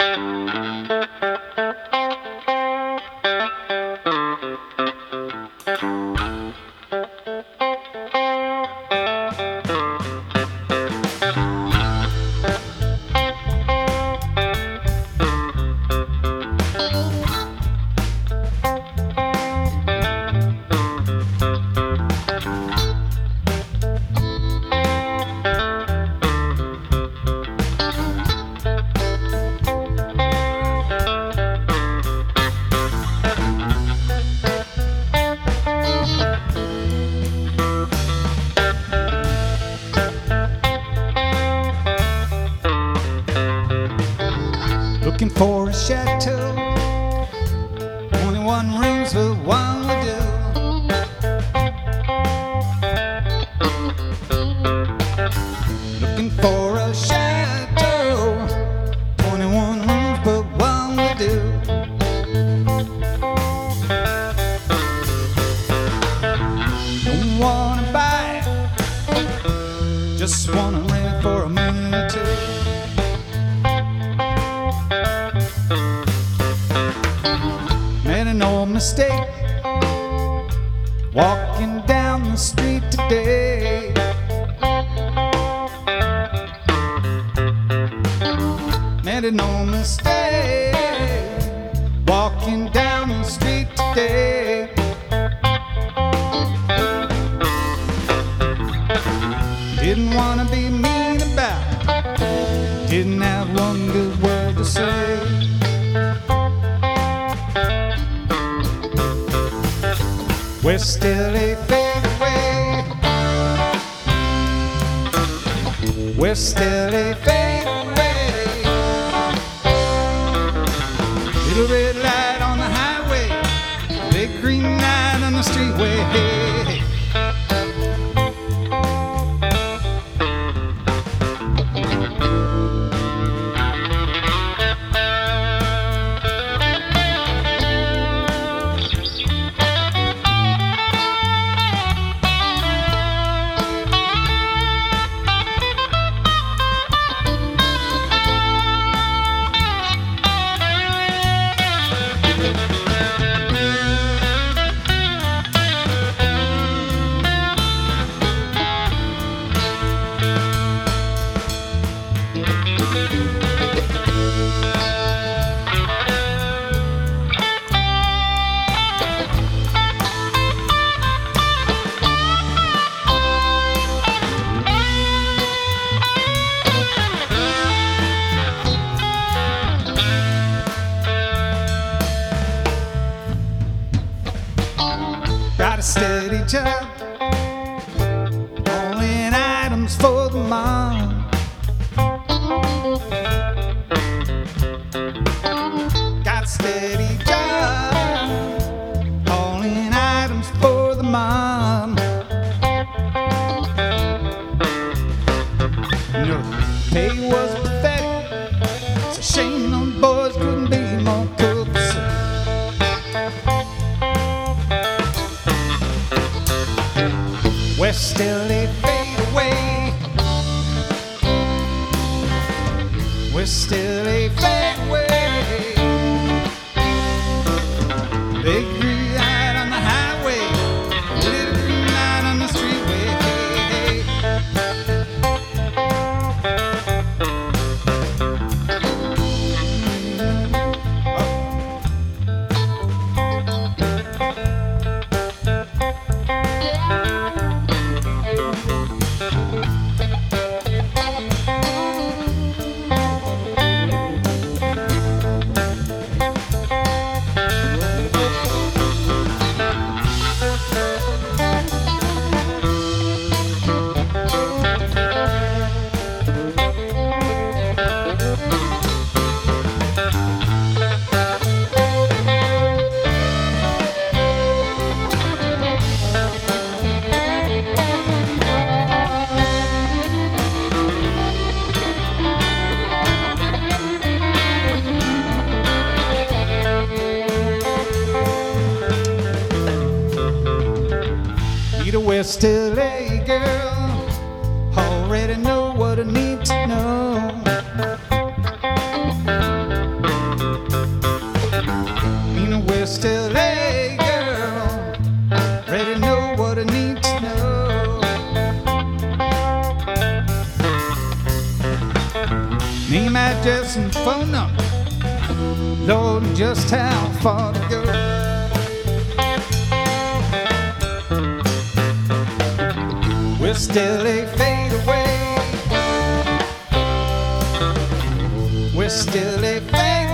Looking for a chateau, 21 rooms, but one will do. Looking for a chateau, 21 rooms, but one will do. Don't wanna buy it, just wanna rent for a minute or two. No mistake walking down the street today. Made no mistake walking down the street today. Didn't want to be mean about it, didn't have one good word to say. We're still a fade away. We're still a fade away. Little red light on the highway, big green light on the streetway. Hey, hey. Got a steady job, hauling items for the mom. Got a steady job, hauling items for the mom. You know, the pay was pathetic. It's a shame those boys couldn't be more cooks. We're still a fade away. We're still a fade away. Big green light on the highway, little green light on the streetway. Hey, we're still a girl, already know what I need to know. still a girl, ready to know what I need to know. Name, address, and phone number, Lord, and just how far to go. We're still a fade away. We're still a fade away.